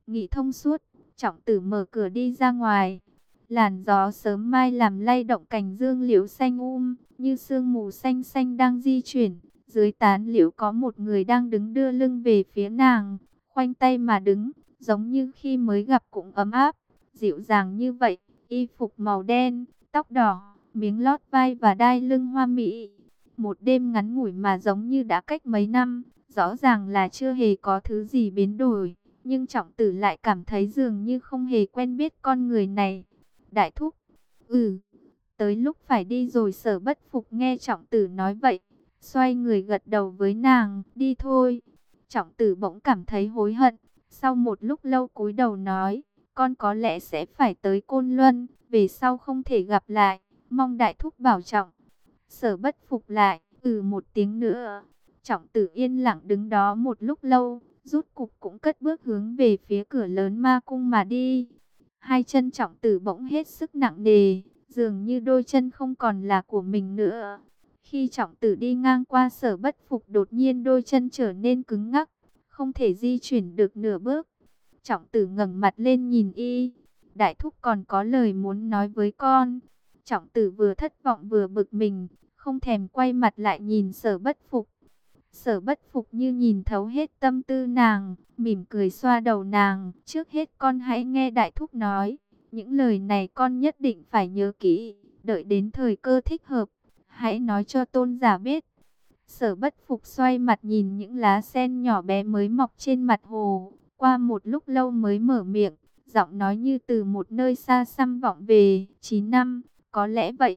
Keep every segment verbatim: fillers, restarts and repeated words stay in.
Nghĩ thông suốt, Trọng Tử mở cửa đi ra ngoài. Làn gió sớm mai làm lay động cành dương liễu xanh um, như sương mù xanh xanh đang di chuyển. Dưới tán liễu có một người đang đứng đưa lưng về phía nàng, khoanh tay mà đứng, giống như khi mới gặp cũng ấm áp, dịu dàng như vậy. Y phục màu đen, tóc đỏ, miếng lót vai và đai lưng hoa mỹ. Một đêm ngắn ngủi mà giống như đã cách mấy năm, rõ ràng là chưa hề có thứ gì biến đổi. Nhưng Trọng Tử lại cảm thấy dường như không hề quen biết con người này. Đại thúc, ừ, tới lúc phải đi rồi. Sở Bất Phục nghe Trọng Tử nói vậy, xoay người gật đầu với nàng, đi thôi. Trọng Tử bỗng cảm thấy hối hận, sau một lúc lâu cúi đầu nói, con có lẽ sẽ phải tới Côn Luân, về sau không thể gặp lại, mong đại thúc bảo trọng. Sở Bất Phục lại, ừ một tiếng nữa. Trọng Tử yên lặng đứng đó một lúc lâu, rút cục cũng cất bước hướng về phía cửa lớn ma cung mà đi. Hai chân Trọng Tử bỗng hết sức nặng nề, dường như đôi chân không còn là của mình nữa. Khi Trọng Tử đi ngang qua Sở Bất Phục, đột nhiên đôi chân trở nên cứng ngắc, không thể di chuyển được nửa bước. Trọng Tử ngẩng mặt lên nhìn y, đại thúc còn có lời muốn nói với con. Trọng Tử vừa thất vọng vừa bực mình, không thèm quay mặt lại nhìn Sở Bất Phục. Sở Bất Phục như nhìn thấu hết tâm tư nàng, mỉm cười xoa đầu nàng. Trước hết con hãy nghe đại thúc nói, những lời này con nhất định phải nhớ kỹ, đợi đến thời cơ thích hợp, hãy nói cho tôn giả biết. Sở Bất Phục xoay mặt nhìn những lá sen nhỏ bé mới mọc trên mặt hồ, qua một lúc lâu mới mở miệng, giọng nói như từ một nơi xa xăm vọng về. Chín năm, có lẽ vậy.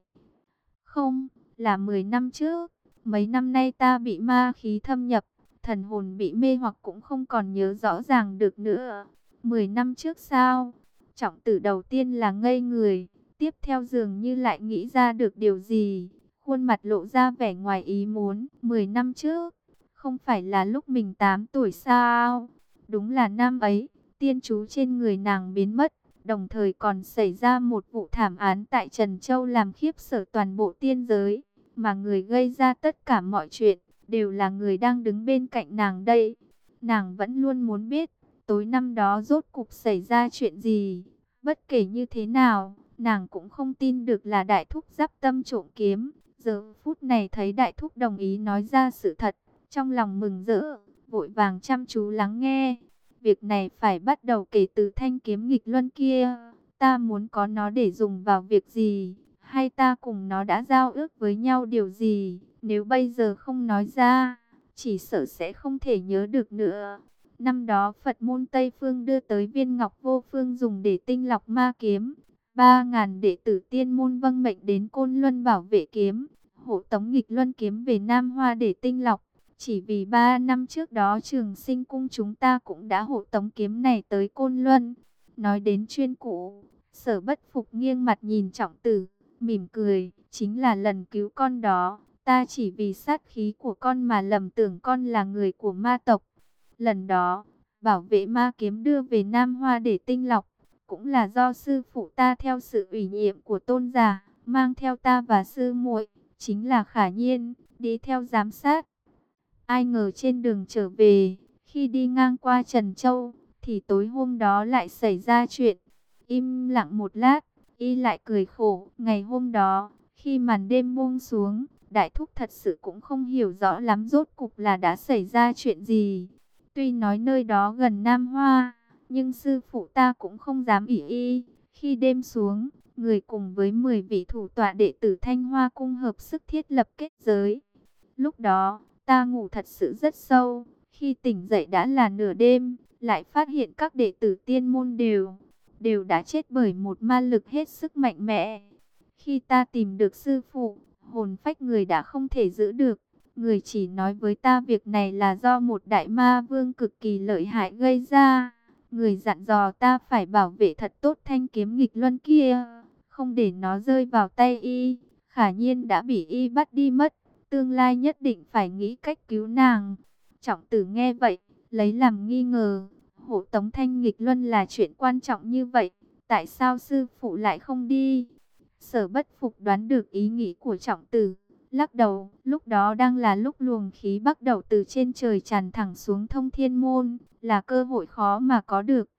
Không, là mười năm trước. Mấy năm nay ta bị ma khí thâm nhập, thần hồn bị mê hoặc cũng không còn nhớ rõ ràng được nữa. Mười năm trước sao? Trọng Tử đầu tiên là ngây người, tiếp theo dường như lại nghĩ ra được điều gì, khuôn mặt lộ ra vẻ ngoài ý muốn. Mười năm trước, không phải là lúc mình tám tuổi sao? Đúng là năm ấy, tiên chú trên người nàng biến mất, đồng thời còn xảy ra một vụ thảm án tại Trần Châu làm khiếp sợ toàn bộ tiên giới. Mà người gây ra tất cả mọi chuyện, đều là người đang đứng bên cạnh nàng đây. Nàng vẫn luôn muốn biết, tối năm đó rốt cục xảy ra chuyện gì. Bất kể như thế nào, nàng cũng không tin được là đại thúc giáp tâm trộm kiếm. Giờ phút này thấy đại thúc đồng ý nói ra sự thật, trong lòng mừng rỡ, vội vàng chăm chú lắng nghe. Việc này phải bắt đầu kể từ thanh kiếm nghịch luân kia. Ta muốn có nó để dùng vào việc gì? Hay ta cùng nó đã giao ước với nhau điều gì? Nếu bây giờ không nói ra, chỉ sợ sẽ không thể nhớ được nữa. Năm đó Phật môn Tây Phương đưa tới viên ngọc vô phương dùng để tinh lọc ma kiếm. Ba ngàn đệ tử tiên môn vâng mệnh đến Côn Luân bảo vệ kiếm, hộ tống nghịch luân kiếm về Nam Hoa để tinh lọc. Chỉ vì ba năm trước đó Trường Sinh cung chúng ta cũng đã hộ tống kiếm này tới Côn Luân. Nói đến chuyên cụ, Sở Bất Phục nghiêng mặt nhìn Trọng Tử, mỉm cười, chính là lần cứu con đó, ta chỉ vì sát khí của con mà lầm tưởng con là người của ma tộc. Lần đó, bảo vệ ma kiếm đưa về Nam Hoa để tinh lọc, cũng là do sư phụ ta theo sự ủy nhiệm của tôn giả, mang theo ta và sư muội, chính là Khả Nhiên, đi theo giám sát. Ai ngờ trên đường trở về, khi đi ngang qua Trần Châu, thì tối hôm đó lại xảy ra chuyện. Im lặng một lát, y lại cười khổ. Ngày hôm đó, khi màn đêm buông xuống, đại thúc thật sự cũng không hiểu rõ lắm rốt cục là đã xảy ra chuyện gì. Tuy nói nơi đó gần Nam Hoa, nhưng sư phụ ta cũng không dám ỷ y. Khi đêm xuống, người cùng với mười vị thủ tọa đệ tử Thanh Hoa cung hợp sức thiết lập kết giới. Lúc đó, ta ngủ thật sự rất sâu. Khi tỉnh dậy đã là nửa đêm, lại phát hiện các đệ tử tiên môn đều đều đã chết bởi một ma lực hết sức mạnh mẽ. Khi ta tìm được sư phụ, hồn phách người đã không thể giữ được. Người chỉ nói với ta việc này là do một đại ma vương cực kỳ lợi hại gây ra. Người dặn dò ta phải bảo vệ thật tốt thanh kiếm nghịch luân kia, không để nó rơi vào tay y. Khả Nhiên đã bị y bắt đi mất, tương lai nhất định phải nghĩ cách cứu nàng. Trọng Tử nghe vậy, lấy làm nghi ngờ. Hộ tống thanh nghịch luân là chuyện quan trọng như vậy, tại sao sư phụ lại không đi? Sở Bất Phục đoán được ý nghĩ của Trọng Tử, lắc đầu. Lúc đó đang là lúc luồng khí bắt đầu từ trên trời tràn thẳng xuống thông thiên môn, là cơ hội khó mà có được.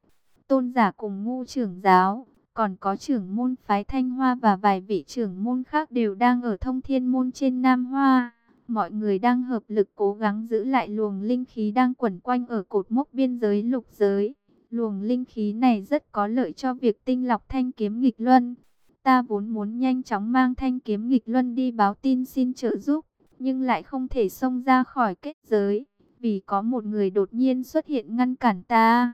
tôn giả cùng Ngũ trưởng giáo, còn có trưởng môn phái Thanh Hoa và vài vị trưởng môn khác đều đang ở Thông Thiên môn trên Nam Hoa. Mọi người đang hợp lực cố gắng giữ lại luồng linh khí đang quẩn quanh ở cột mốc biên giới lục giới. Luồng linh khí này rất có lợi cho việc tinh lọc thanh kiếm nghịch luân. Ta vốn muốn nhanh chóng mang thanh kiếm nghịch luân đi báo tin xin trợ giúp, nhưng lại không thể xông ra khỏi kết giới, vì có một người đột nhiên xuất hiện ngăn cản ta.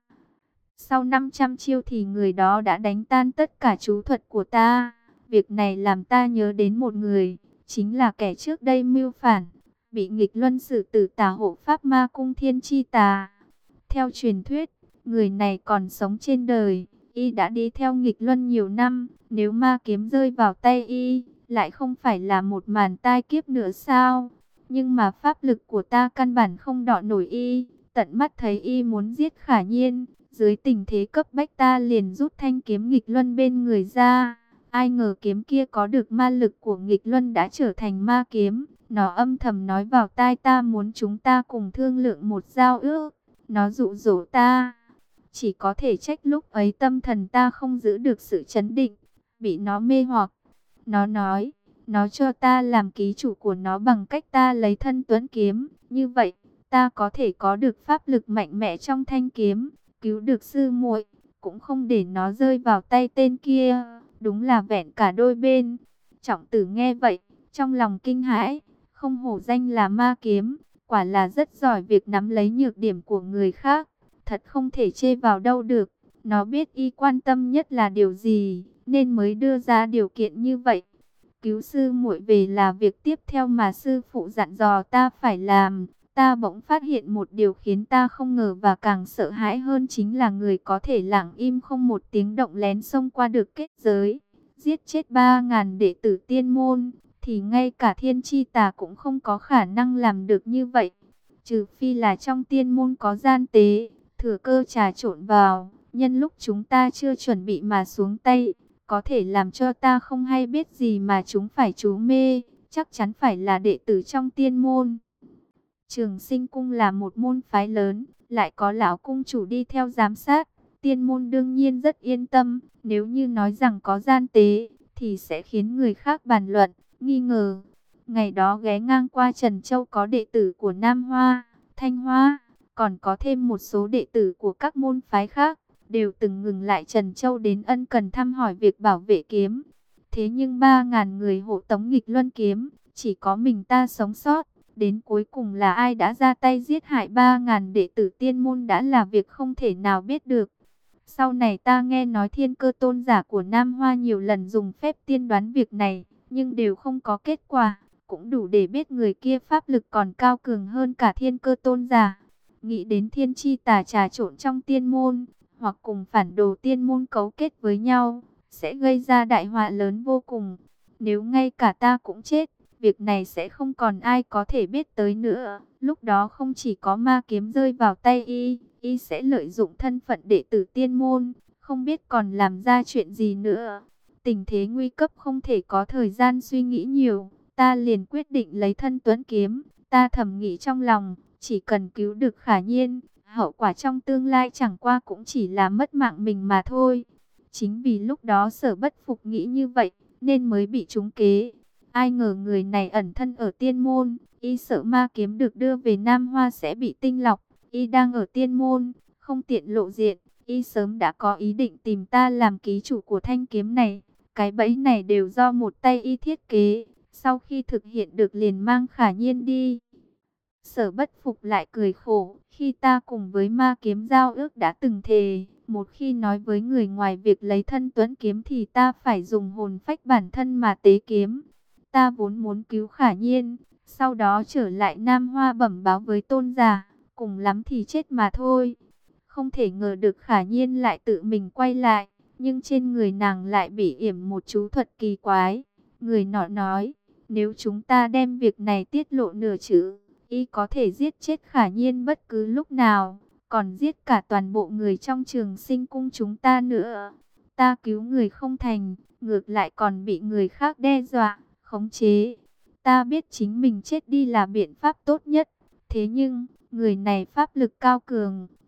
Sau năm trăm chiêu thì người đó đã đánh tan tất cả chú thuật của ta. Việc này làm ta nhớ đến một người, chính là kẻ trước đây mưu phản, bị nghịch luân xử tử Tà hộ pháp ma cung Thiên Chi Tà. Theo truyền thuyết, người này còn sống trên đời, y đã đi theo nghịch luân nhiều năm, nếu ma kiếm rơi vào tay y, lại không phải là một màn tai kiếp nữa sao? Nhưng mà pháp lực của ta căn bản không đọ nổi y, tận mắt thấy y muốn giết Khả Nhiên, dưới tình thế cấp bách ta liền rút thanh kiếm nghịch luân bên người ra. Ai ngờ kiếm kia có được ma lực của nghịch luân đã trở thành ma kiếm, nó âm thầm nói vào tai ta muốn chúng ta cùng thương lượng một giao ước, nó dụ dỗ ta. Chỉ có thể trách lúc ấy tâm thần ta không giữ được sự chấn định, bị nó mê hoặc. Nó nói, nó cho ta làm ký chủ của nó bằng cách ta lấy thân tuấn kiếm. Như vậy, ta có thể có được pháp lực mạnh mẽ trong thanh kiếm, cứu được sư muội, cũng không để nó rơi vào tay tên kia. Đúng là vẹn cả đôi bên. Trọng Tử nghe vậy, trong lòng kinh hãi, không hổ danh là ma kiếm, quả là rất giỏi việc nắm lấy nhược điểm của người khác. Thật không thể chê vào đâu được. Nó biết y quan tâm nhất là điều gì, nên mới đưa ra điều kiện như vậy. Cứu sư muội về là việc tiếp theo mà sư phụ dặn dò ta phải làm. Ta bỗng phát hiện một điều khiến ta không ngờ và càng sợ hãi hơn, chính là người có thể lặng im không một tiếng động lén xông qua được kết giới, giết chết ba ngàn đệ tử tiên môn, thì ngay cả Thiên Chi Tà cũng không có khả năng làm được như vậy. Trừ phi là trong tiên môn có gian tế, thừa cơ trà trộn vào, nhân lúc chúng ta chưa chuẩn bị mà xuống tay, có thể làm cho ta không hay biết gì mà chúng phải trú mê, chắc chắn phải là đệ tử trong tiên môn. Trường Sinh cung là một môn phái lớn, lại có lão cung chủ đi theo giám sát, tiên môn đương nhiên rất yên tâm. Nếu như nói rằng có gian tế, thì sẽ khiến người khác bàn luận, nghi ngờ. Ngày đó ghé ngang qua Trần Châu có đệ tử của Nam Hoa, Thanh Hoa, còn có thêm một số đệ tử của các môn phái khác, đều từng ngừng lại Trần Châu đến ân cần thăm hỏi việc bảo vệ kiếm. Thế nhưng ba ngàn người hộ tống nghịch luân kiếm, chỉ có mình ta sống sót. Đến cuối cùng là ai đã ra tay giết hại ba ngàn đệ tử tiên môn đã là việc không thể nào biết được. Sau này ta nghe nói Thiên Cơ tôn giả của Nam Hoa nhiều lần dùng phép tiên đoán việc này, nhưng đều không có kết quả, cũng đủ để biết người kia pháp lực còn cao cường hơn cả Thiên Cơ tôn giả. Nghĩ đến Thiên Chi Tà trà trộn trong tiên môn, hoặc cùng phản đồ tiên môn cấu kết với nhau, sẽ gây ra đại họa lớn vô cùng. Nếu ngay cả ta cũng chết, việc này sẽ không còn ai có thể biết tới nữa. Lúc đó không chỉ có ma kiếm rơi vào tay y, y sẽ lợi dụng thân phận đệ tử tiên môn, không biết còn làm ra chuyện gì nữa. Tình thế nguy cấp không thể có thời gian suy nghĩ nhiều, ta liền quyết định lấy thân tuấn kiếm. Ta thầm nghĩ trong lòng, chỉ cần cứu được Khả Nhiên, hậu quả trong tương lai chẳng qua cũng chỉ là mất mạng mình mà thôi. Chính vì lúc đó Sở Bất Phục nghĩ như vậy, nên mới bị trúng kế. Ai ngờ người này ẩn thân ở tiên môn, y sợ ma kiếm được đưa về Nam Hoa sẽ bị tinh lọc. Y đang ở tiên môn, không tiện lộ diện, y sớm đã có ý định tìm ta làm ký chủ của thanh kiếm này. Cái bẫy này đều do một tay y thiết kế, sau khi thực hiện được liền mang Khả Nhiên đi. Sở Bất Phục lại cười khổ, khi ta cùng với ma kiếm giao ước đã từng thề, một khi nói với người ngoài việc lấy thân tuấn kiếm thì ta phải dùng hồn phách bản thân mà tế kiếm. Ta vốn muốn cứu Khả Nhiên, sau đó trở lại Nam Hoa bẩm báo với tôn giả, cùng lắm thì chết mà thôi. Không thể ngờ được Khả Nhiên lại tự mình quay lại, nhưng trên người nàng lại bị yểm một chú thuật kỳ quái. Người nọ nói, nếu chúng ta đem việc này tiết lộ nửa chữ, y có thể giết chết Khả Nhiên bất cứ lúc nào, còn giết cả toàn bộ người trong Trường Sinh cung chúng ta nữa. Ta cứu người không thành, ngược lại còn bị người khác đe dọa, khống chế. Ta biết chính mình chết đi là biện pháp tốt nhất, thế nhưng người này pháp lực cao cường,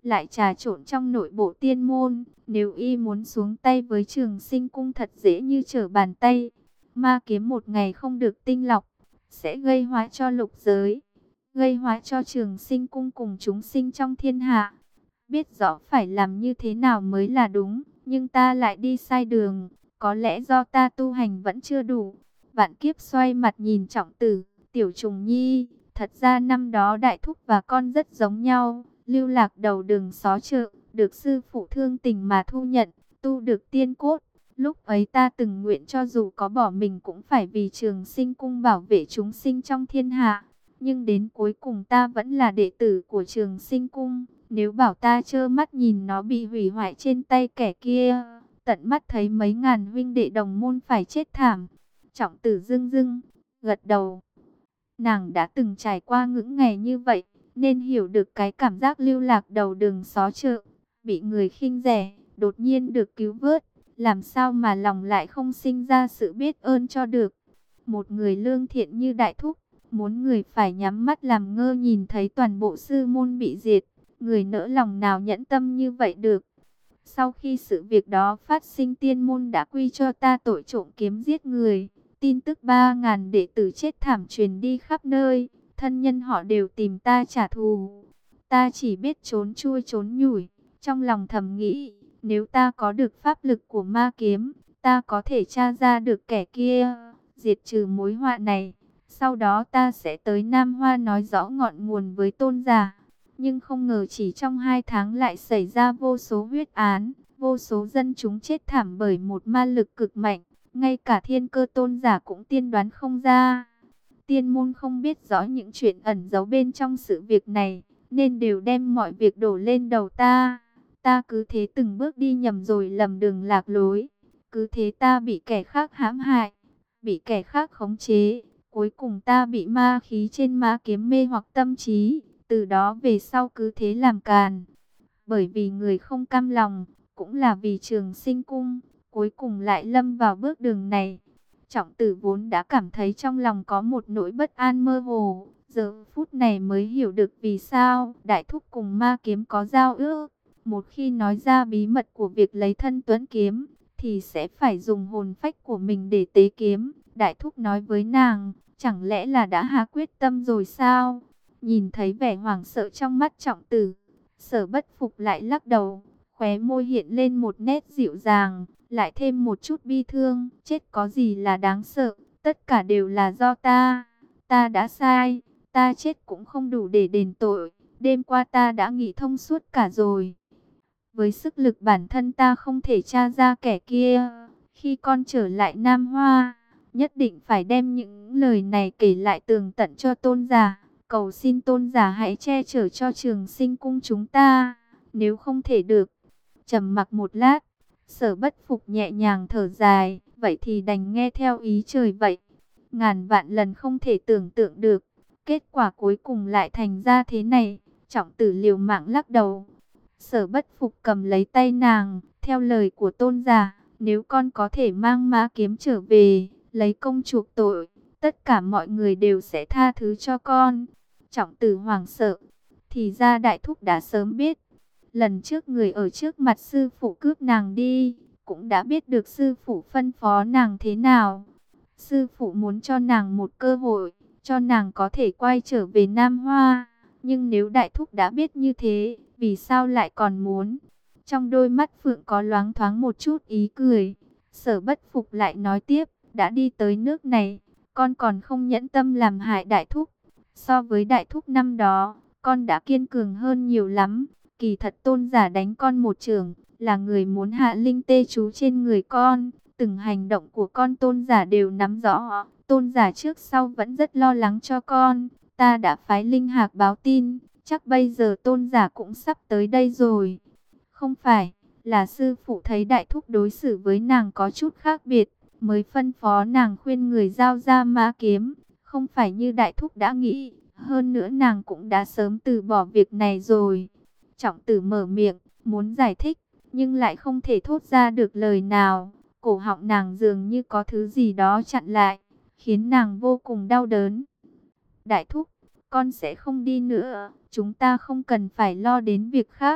lại trà trộn trong nội bộ tiên môn. Nếu y muốn xuống tay với Trường Sinh Cung thật dễ như trở bàn tay. Ma kiếm một ngày không được tinh lọc, sẽ gây hóa cho lục giới, gây hóa cho Trường Sinh Cung cùng chúng sinh trong thiên hạ. Biết rõ phải làm như thế nào mới là đúng, nhưng ta lại đi sai đường, có lẽ do ta tu hành vẫn chưa đủ. Vạn Kiếp xoay mặt nhìn Trọng Tử, Tiểu Trùng Nhi, thật ra năm đó Đại Thúc và con rất giống nhau, lưu lạc đầu đường xó chợ, được sư phụ thương tình mà thu nhận, tu được tiên cốt. Lúc ấy ta từng nguyện cho dù có bỏ mình cũng phải vì Trường Sinh Cung bảo vệ chúng sinh trong thiên hạ. Nhưng đến cuối cùng ta vẫn là đệ tử của Trường Sinh Cung. Nếu bảo ta trơ mắt nhìn nó bị hủy hoại trên tay kẻ kia, tận mắt thấy mấy ngàn huynh đệ đồng môn phải chết thảm. Trọng Tử dưng dưng gật đầu. Nàng đã từng trải qua những ngày như vậy, nên hiểu được cái cảm giác lưu lạc đầu đường xó chợ, bị người khinh rẻ, đột nhiên được cứu vớt. Làm sao mà lòng lại không sinh ra sự biết ơn cho được. Một người lương thiện như Đại Thúc, muốn người phải nhắm mắt làm ngơ nhìn thấy toàn bộ sư môn bị diệt. Người nỡ lòng nào nhẫn tâm như vậy được. Sau khi sự việc đó phát sinh, tiên môn đã quy cho ta tội trộm kiếm giết người. Tin tức ba ngàn đệ tử chết thảm truyền đi khắp nơi. Thân nhân họ đều tìm ta trả thù. Ta chỉ biết trốn chui trốn nhủi. Trong lòng thầm nghĩ, nếu ta có được pháp lực của ma kiếm, ta có thể tra ra được kẻ kia, diệt trừ mối họa này. Sau đó ta sẽ tới Nam Hoa nói rõ ngọn nguồn với tôn giả. Nhưng không ngờ chỉ trong hai tháng lại xảy ra vô số huyết án, vô số dân chúng chết thảm bởi một ma lực cực mạnh. Ngay cả Thiên Cơ tôn giả cũng tiên đoán không ra. Tiên môn không biết rõ những chuyện ẩn giấu bên trong sự việc này, nên đều đem mọi việc đổ lên đầu ta. Ta cứ thế từng bước đi nhầm rồi lầm đường lạc lối. Cứ thế ta bị kẻ khác hãm hại, bị kẻ khác khống chế. Cuối cùng ta bị ma khí trên ma kiếm mê hoặc tâm trí. Từ đó về sau cứ thế làm càn. Bởi vì người không cam lòng, cũng là vì Trường Sinh Cung, cuối cùng lại lâm vào bước đường này. Trọng Tử vốn đã cảm thấy trong lòng có một nỗi bất an mơ hồ. Giờ phút này mới hiểu được vì sao Đại Thúc cùng ma kiếm có giao ước. Một khi nói ra bí mật của việc lấy thân tuấn kiếm, thì sẽ phải dùng hồn phách của mình để tế kiếm. Đại Thúc nói với nàng, chẳng lẽ là đã hạ quyết tâm rồi sao? Nhìn thấy vẻ hoảng sợ trong mắt Trọng Tử, Sở Bất Phục lại lắc đầu, khóe môi hiện lên một nét dịu dàng, lại thêm một chút bi thương. Chết có gì là đáng sợ, tất cả đều là do ta. Ta đã sai, ta chết cũng không đủ để đền tội. Đêm qua ta đã nghĩ thông suốt cả rồi. Với sức lực bản thân ta không thể tra ra kẻ kia. Khi con trở lại Nam Hoa, nhất định phải đem những lời này kể lại tường tận cho tôn giả. Cầu xin tôn giả hãy che chở cho Trường Sinh Cung chúng ta. Nếu không thể được. Trầm mặc một lát, Sở Bất Phục nhẹ nhàng thở dài. Vậy thì đành nghe theo ý trời vậy. Ngàn vạn lần không thể tưởng tượng được. Kết quả cuối cùng lại thành ra thế này. Trọng Tử liều mạng lắc đầu. Sở Bất Phục cầm lấy tay nàng. Theo lời của tôn giả, nếu con có thể mang ma kiếm trở về, lấy công chuộc tội, tất cả mọi người đều sẽ tha thứ cho con. Trọng Tử hoảng sợ. Thì ra Đại Thúc đã sớm biết. Lần trước người ở trước mặt sư phụ cướp nàng đi, cũng đã biết được sư phụ phân phó nàng thế nào. Sư phụ muốn cho nàng một cơ hội, cho nàng có thể quay trở về Nam Hoa. Nhưng nếu Đại Thúc đã biết như thế, vì sao lại còn muốn? Trong đôi mắt Phượng có loáng thoáng một chút ý cười. Sở Bất Phục lại nói tiếp, đã đi tới nước này, con còn không nhẫn tâm làm hại Đại Thúc. So với Đại Thúc năm đó, con đã kiên cường hơn nhiều lắm. Kỳ thật tôn giả đánh con một chưởng, là người muốn hạ linh tê chú trên người con. Từng hành động của con tôn giả đều nắm rõ. Tôn giả trước sau vẫn rất lo lắng cho con. Ta đã phái linh hạc báo tin, chắc bây giờ tôn giả cũng sắp tới đây rồi. Không phải, là sư phụ thấy Đại Thúc đối xử với nàng có chút khác biệt, mới phân phó nàng khuyên người giao ra ma kiếm. Không phải như Đại Thúc đã nghĩ, hơn nữa nàng cũng đã sớm từ bỏ việc này rồi. Trọng Tử mở miệng, muốn giải thích, nhưng lại không thể thốt ra được lời nào. Cổ họng nàng dường như có thứ gì đó chặn lại, khiến nàng vô cùng đau đớn. Đại Thúc, con sẽ không đi nữa, chúng ta không cần phải lo đến việc khác.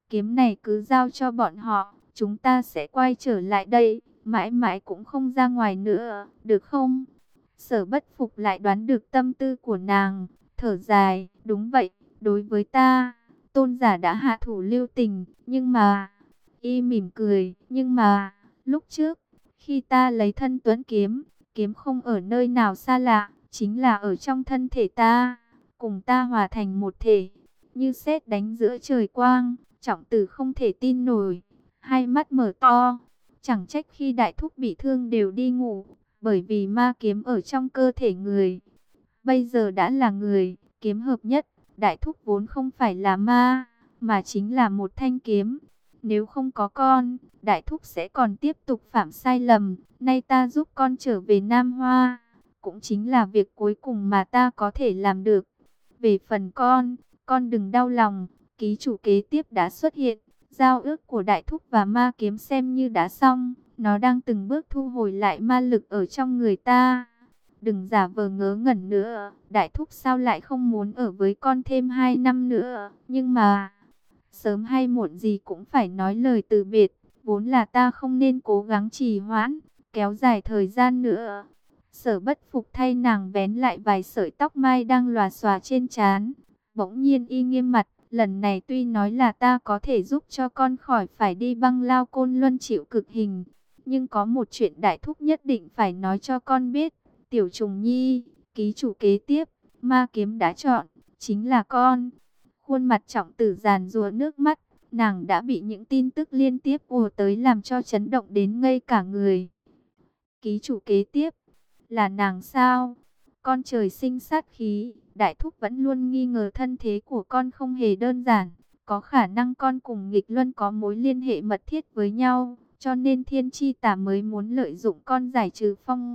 kiếm này cứ giao cho bọn họ, chúng ta sẽ quay trở lại đây, mãi mãi cũng không ra ngoài nữa, được không? Sở Bất Phục lại đoán được tâm tư của nàng, thở dài, đúng vậy, đối với ta, tôn giả đã hạ thủ lưu tình, nhưng mà, y mỉm cười, nhưng mà, lúc trước, khi ta lấy thân tuấn kiếm, kiếm không ở nơi nào xa lạ, chính là ở trong thân thể ta, cùng ta hòa thành một thể, như sét đánh giữa trời quang. Trọng Tử không thể tin nổi, hai mắt mở to, chẳng trách khi đại thúc bị thương đều đi ngủ, bởi vì ma kiếm ở trong cơ thể người. Bây giờ đã là người, kiếm hợp nhất, đại thúc vốn không phải là ma, mà chính là một thanh kiếm. Nếu không có con, đại thúc sẽ còn tiếp tục phạm sai lầm. Nay ta giúp con trở về Nam Hoa, cũng chính là việc cuối cùng mà ta có thể làm được. Về phần con, con đừng đau lòng, ký chủ kế tiếp đã xuất hiện. Giao ước của đại thúc và ma kiếm xem như đã xong, nó đang từng bước thu hồi lại ma lực ở trong người ta. Đừng giả vờ ngớ ngẩn nữa, đại thúc sao lại không muốn ở với con thêm hai năm nữa, nhưng mà sớm hay muộn gì cũng phải nói lời từ biệt, vốn là ta không nên cố gắng trì hoãn, kéo dài thời gian nữa. Sở Bất Phục thay nàng vén lại vài sợi tóc mai đang lòa xòa trên trán, bỗng nhiên y nghiêm mặt, lần này tuy nói là ta có thể giúp cho con khỏi phải đi băng lao côn luân chịu cực hình, nhưng có một chuyện đại thúc nhất định phải nói cho con biết. Tiểu Trùng Nhi, ký chủ kế tiếp, ma kiếm đã chọn, chính là con. Khuôn mặt Trọng Tử giàn giụa nước mắt, nàng đã bị những tin tức liên tiếp ùa tới làm cho chấn động đến ngây cả người. Ký chủ kế tiếp, là nàng sao? Con trời sinh sát khí, đại thúc vẫn luôn nghi ngờ thân thế của con không hề đơn giản. Có khả năng con cùng nghịch luân có mối liên hệ mật thiết với nhau, cho nên Thiên Chi Tà mới muốn lợi dụng con giải trừ phong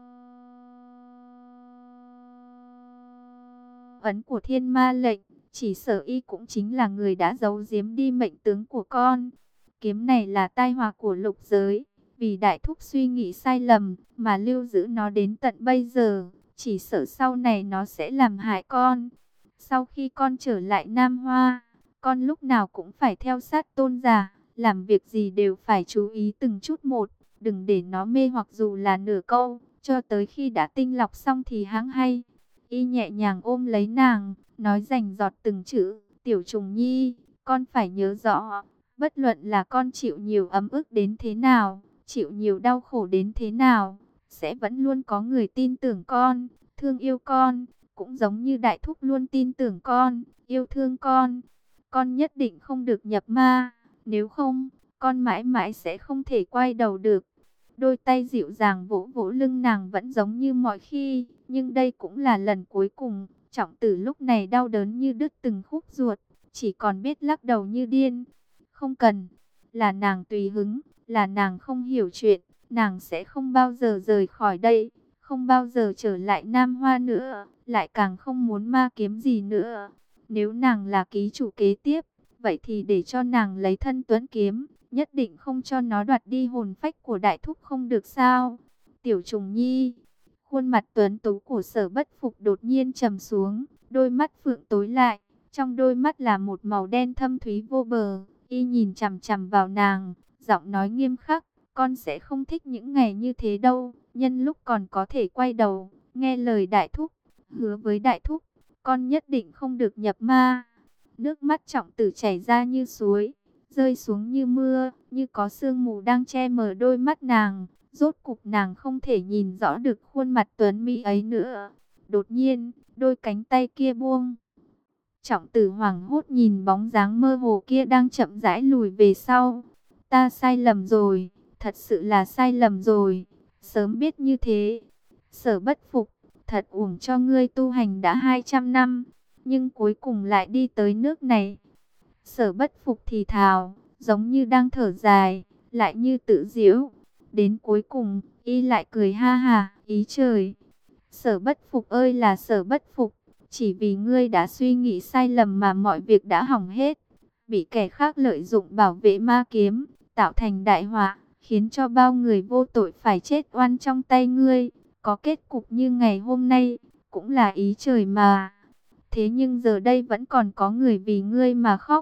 ấn của Thiên Ma lệnh. Chỉ sợ y cũng chính là người đã giấu giếm đi mệnh tướng của con. Kiếm này là tai họa của lục giới, vì đại thúc suy nghĩ sai lầm mà lưu giữ nó đến tận bây giờ, chỉ sợ sau này nó sẽ làm hại con. Sau khi con trở lại Nam Hoa, con lúc nào cũng phải theo sát tôn giả, làm việc gì đều phải chú ý từng chút một, đừng để nó mê hoặc dù là nửa câu, cho tới khi đã tinh lọc xong thì hãng hay. Y nhẹ nhàng ôm lấy nàng, nói rành giọt từng chữ, Tiểu Trùng Nhi, con phải nhớ rõ, bất luận là con chịu nhiều ấm ức đến thế nào, chịu nhiều đau khổ đến thế nào, sẽ vẫn luôn có người tin tưởng con, thương yêu con, cũng giống như đại thúc luôn tin tưởng con, yêu thương con. Con nhất định không được nhập ma, nếu không, con mãi mãi sẽ không thể quay đầu được. Đôi tay dịu dàng vỗ vỗ lưng nàng vẫn giống như mọi khi, nhưng đây cũng là lần cuối cùng. Trọng Tử lúc này đau đớn như đứt từng khúc ruột, chỉ còn biết lắc đầu như điên. Không cần, là nàng tùy hứng, là nàng không hiểu chuyện, nàng sẽ không bao giờ rời khỏi đây, không bao giờ trở lại Nam Hoa nữa, lại càng không muốn ma kiếm gì nữa. Nếu nàng là ký chủ kế tiếp, vậy thì để cho nàng lấy thân tuấn kiếm, nhất định không cho nó đoạt đi hồn phách của đại thúc không được sao? Tiểu Trùng Nhi, khuôn mặt tuấn tú của Sở Bất Phục đột nhiên trầm xuống, đôi mắt phượng tối lại, trong đôi mắt là một màu đen thâm thúy vô bờ. Y nhìn chằm chằm vào nàng, giọng nói nghiêm khắc, con sẽ không thích những ngày như thế đâu, nhân lúc còn có thể quay đầu, nghe lời đại thúc, hứa với đại thúc, con nhất định không được nhập ma. Nước mắt Trọng Tử chảy ra như suối, rơi xuống như mưa, như có sương mù đang che mờ đôi mắt nàng. Rốt cục nàng không thể nhìn rõ được khuôn mặt tuấn mỹ ấy nữa. Đột nhiên, đôi cánh tay kia buông. Trọng Tử hoảng hốt nhìn bóng dáng mơ hồ kia đang chậm rãi lùi về sau. Ta sai lầm rồi, thật sự là sai lầm rồi. Sớm biết như thế, Sở Bất Phục, thật uổng cho ngươi tu hành đã hai trăm năm, nhưng cuối cùng lại đi tới nước này. Sở Bất Phục thì thào, giống như đang thở dài, lại như tự giễu. Đến cuối cùng, y lại cười ha ha, ý trời. Sở Bất Phục ơi là Sở Bất Phục, chỉ vì ngươi đã suy nghĩ sai lầm mà mọi việc đã hỏng hết. Bị kẻ khác lợi dụng bảo vệ ma kiếm, tạo thành đại họa, khiến cho bao người vô tội phải chết oan trong tay ngươi. Có kết cục như ngày hôm nay, cũng là ý trời mà. Thế nhưng giờ đây vẫn còn có người vì ngươi mà khóc.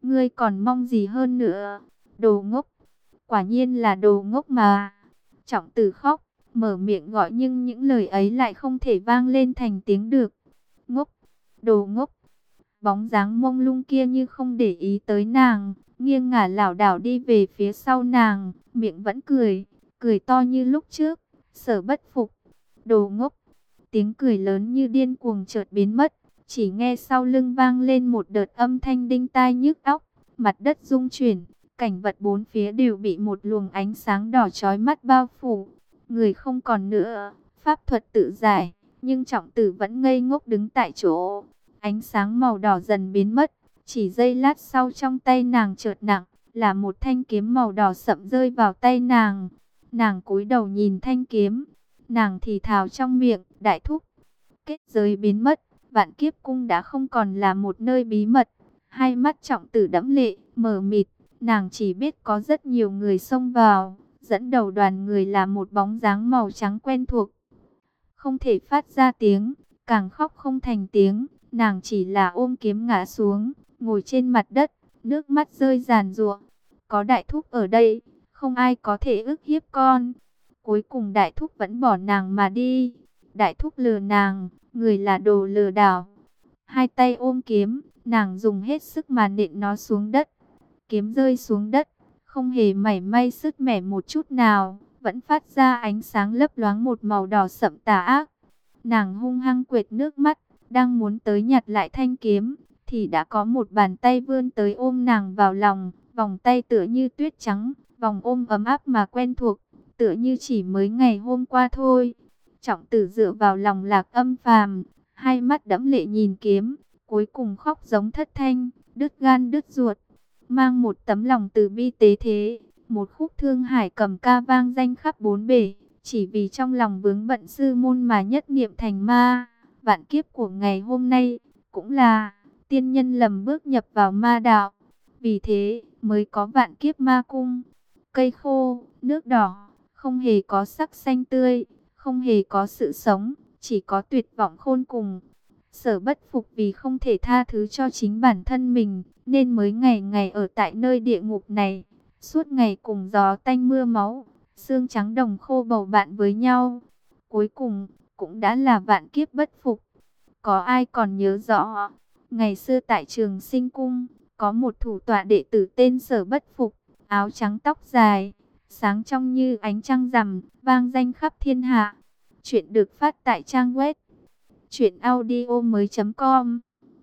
ngươi còn mong gì hơn nữa? Đồ ngốc, quả nhiên là đồ ngốc mà. Trọng Tử khóc, mở miệng gọi nhưng những lời ấy lại không thể vang lên thành tiếng được. Ngốc, đồ ngốc. Bóng dáng mông lung kia như không để ý tới nàng, nghiêng ngả lảo đảo đi về phía sau nàng, miệng vẫn cười, cười to như lúc trước. Sở Bất Phục, đồ ngốc. Tiếng cười lớn như điên cuồng chợt biến mất, chỉ nghe sau lưng vang lên một đợt âm thanh đinh tai nhức óc, mặt đất rung chuyển, cảnh vật bốn phía đều bị một luồng ánh sáng đỏ chói mắt bao phủ. Người không còn nữa, pháp thuật tự giải, nhưng Trọng Tử vẫn ngây ngốc đứng tại chỗ. Ánh sáng màu đỏ dần biến mất, chỉ giây lát sau trong tay nàng chợt nặng, là một thanh kiếm màu đỏ sậm rơi vào tay nàng. Nàng cúi đầu nhìn thanh kiếm, nàng thì thào trong miệng, đại thúc. Kết giới biến mất, Vạn Kiếp Cung đã không còn là một nơi bí mật. Hai mắt Trọng Tử đẫm lệ, mờ mịt, nàng chỉ biết có rất nhiều người xông vào, dẫn đầu đoàn người là một bóng dáng màu trắng quen thuộc. Không thể phát ra tiếng, càng khóc không thành tiếng, nàng chỉ là ôm kiếm ngã xuống, ngồi trên mặt đất, nước mắt rơi ràn rụa. Có đại thúc ở đây, không ai có thể ức hiếp con. Cuối cùng đại thúc vẫn bỏ nàng mà đi. Đại thúc lừa nàng, người là đồ lừa đảo. Hai tay ôm kiếm, nàng dùng hết sức mà nện nó xuống đất. Kiếm rơi xuống đất, không hề mảy may sứt mẻ một chút nào, vẫn phát ra ánh sáng lấp loáng một màu đỏ sậm tà ác. Nàng hung hăng quệt nước mắt, đang muốn tới nhặt lại thanh kiếm, thì đã có một bàn tay vươn tới ôm nàng vào lòng, vòng tay tựa như tuyết trắng, vòng ôm ấm áp mà quen thuộc, tựa như chỉ mới ngày hôm qua thôi. Trọng Tử dựa vào lòng Lạc Âm Phàm, hai mắt đẫm lệ nhìn kiếm, cuối cùng khóc giống thất thanh, đứt gan đứt ruột, mang một tấm lòng từ bi tế thế, một khúc thương hải cầm ca vang danh khắp bốn bể, chỉ vì trong lòng vướng bận sư môn mà nhất niệm thành ma. Vạn kiếp của ngày hôm nay cũng là tiên nhân lầm bước nhập vào ma đạo, vì thế mới có vạn kiếp ma cung. Cây khô, nước đỏ, không hề có sắc xanh tươi, không hề có sự sống, chỉ có tuyệt vọng khôn cùng. Sở Bất Phục vì không thể tha thứ cho chính bản thân mình, nên mới ngày ngày ở tại nơi địa ngục này, suốt ngày cùng gió tanh mưa máu, xương trắng đồng khô bầu bạn với nhau. Cuối cùng, cũng đã là vạn kiếp bất phục. Có ai còn nhớ rõ, ngày xưa tại Trường Sinh Cung, có một thủ tọa đệ tử tên Sở Bất Phục, áo trắng tóc dài, sáng trong như ánh trăng rằm, vang danh khắp thiên hạ. Chuyện được phát tại trang web truyện audio mới chấm com.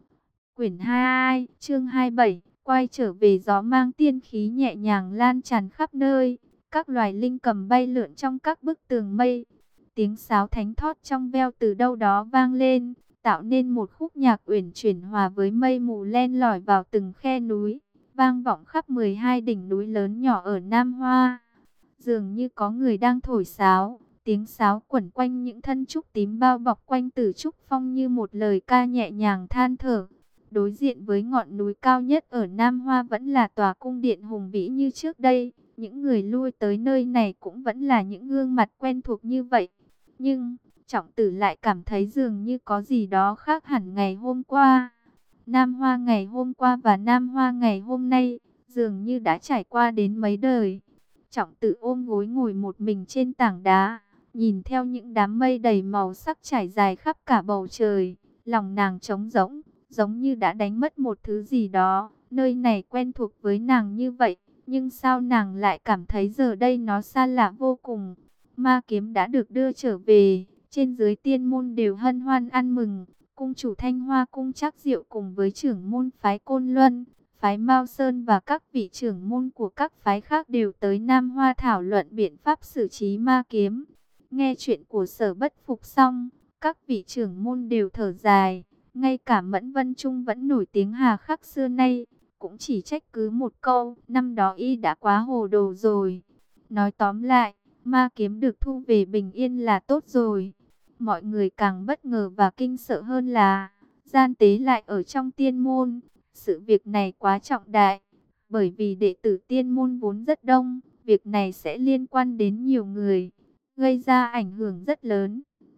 Quyển hai, chương hai mươi bảy, quay trở về. Gió mang tiên khí nhẹ nhàng lan tràn khắp nơi, các loài linh cầm bay lượn trong các bức tường mây. Tiếng sáo thánh thót trong veo từ đâu đó vang lên, tạo nên một khúc nhạc uyển chuyển hòa với mây mù len lỏi vào từng khe núi, vang vọng khắp mười hai đỉnh núi lớn nhỏ ở Nam Hoa. Dường như có người đang thổi sáo, tiếng sáo quẩn quanh những thân trúc tím bao bọc quanh Tử Trúc Phong như một lời ca nhẹ nhàng than thở. Đối diện với ngọn núi cao nhất ở Nam Hoa vẫn là tòa cung điện hùng vĩ như trước đây. Những người lui tới nơi này cũng vẫn là những gương mặt quen thuộc như vậy. Nhưng, Trọng Tử lại cảm thấy dường như có gì đó khác hẳn ngày hôm qua. Nam Hoa ngày hôm qua và Nam Hoa ngày hôm nay, dường như đã trải qua đến mấy đời. Trọng Tử ôm gối ngồi một mình trên tảng đá, nhìn theo những đám mây đầy màu sắc trải dài khắp cả bầu trời. Lòng nàng trống rỗng, giống như đã đánh mất một thứ gì đó. Nơi này quen thuộc với nàng như vậy, nhưng sao nàng lại cảm thấy giờ đây nó xa lạ vô cùng. Ma kiếm đã được đưa trở về, trên dưới tiên môn đều hân hoan ăn mừng. Cung chủ Thanh Hoa Cung Trác Diệu cùng với trưởng môn phái Côn Luân, phái Mao Sơn và các vị trưởng môn của các phái khác đều tới Nam Hoa thảo luận biện pháp xử trí ma kiếm. Nghe chuyện của Sở Bất Phục xong, các vị trưởng môn đều thở dài. Ngay cả Mẫn Vân Trung vẫn nổi tiếng hà khắc xưa nay, cũng chỉ trách cứ một câu, năm đó y đã quá hồ đồ rồi. Nói tóm lại, ma kiếm được thu về bình yên là tốt rồi. Mọi người càng bất ngờ và kinh sợ hơn là, gian tế lại ở trong tiên môn. Sự việc này quá trọng đại, bởi vì đệ tử tiên môn vốn rất đông, việc này sẽ liên quan đến nhiều người, gây ra ảnh hưởng rất lớn.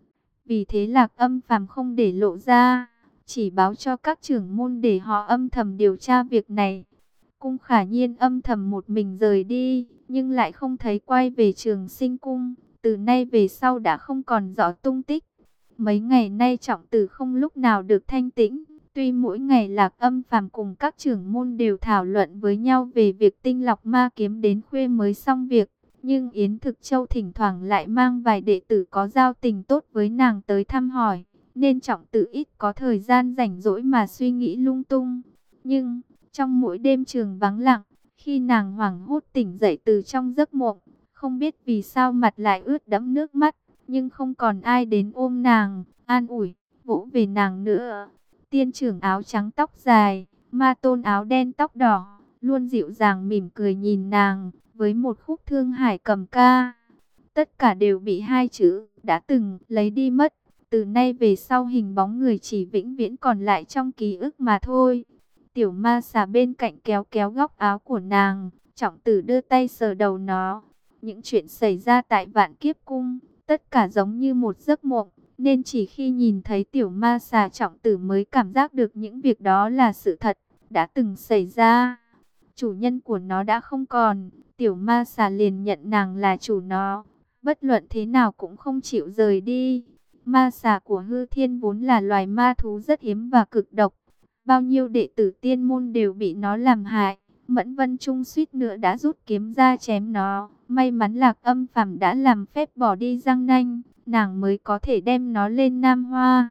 Vì thế Lạc Âm Phàm không để lộ ra, chỉ báo cho các trưởng môn để họ âm thầm điều tra việc này. cung Khả Nhiên âm thầm một mình rời đi, nhưng lại không thấy quay về Trường Sinh cung. Từ nay về sau đã không còn rõ tung tích. Mấy ngày nay Trọng Tử không lúc nào được thanh tĩnh. Tuy mỗi ngày Lạc Âm Phàm cùng các trưởng môn đều thảo luận với nhau về việc tinh lọc ma kiếm đến khuya mới xong việc, nhưng Yến Thực Châu thỉnh thoảng lại mang vài đệ tử có giao tình tốt với nàng tới thăm hỏi, nên Trọng Tử ít có thời gian rảnh rỗi mà suy nghĩ lung tung. Nhưng trong mỗi đêm trường vắng lặng, khi nàng hoảng hốt tỉnh dậy từ trong giấc mộng, không biết vì sao mặt lại ướt đẫm nước mắt, nhưng không còn ai đến ôm nàng, an ủi, vỗ về nàng nữa. Tiên trưởng áo trắng tóc dài, ma tôn áo đen tóc đỏ, luôn dịu dàng mỉm cười nhìn nàng, với một khúc thương hải cầm ca. Tất cả đều bị hai chữ, đã từng, lấy đi mất. Từ nay về sau hình bóng người chỉ vĩnh viễn còn lại trong ký ức mà thôi. Tiểu ma xà bên cạnh kéo kéo góc áo của nàng, Trọng Tử đưa tay sờ đầu nó. Những chuyện xảy ra tại Vạn Kiếp Cung, tất cả giống như một giấc mộng, nên chỉ khi nhìn thấy tiểu ma xà Trọng Tử mới cảm giác được những việc đó là sự thật, đã từng xảy ra. Chủ nhân của nó đã không còn, tiểu ma xà liền nhận nàng là chủ nó, bất luận thế nào cũng không chịu rời đi. Ma xà của Hư Thiên vốn là loài ma thú rất hiếm và cực độc, bao nhiêu đệ tử tiên môn đều bị nó làm hại. Mẫn Vân Trung suýt nữa đã rút kiếm ra chém nó, may mắn Lạc Âm Phàm đã làm phép bỏ đi răng nanh, nàng mới có thể đem nó lên Nam Hoa.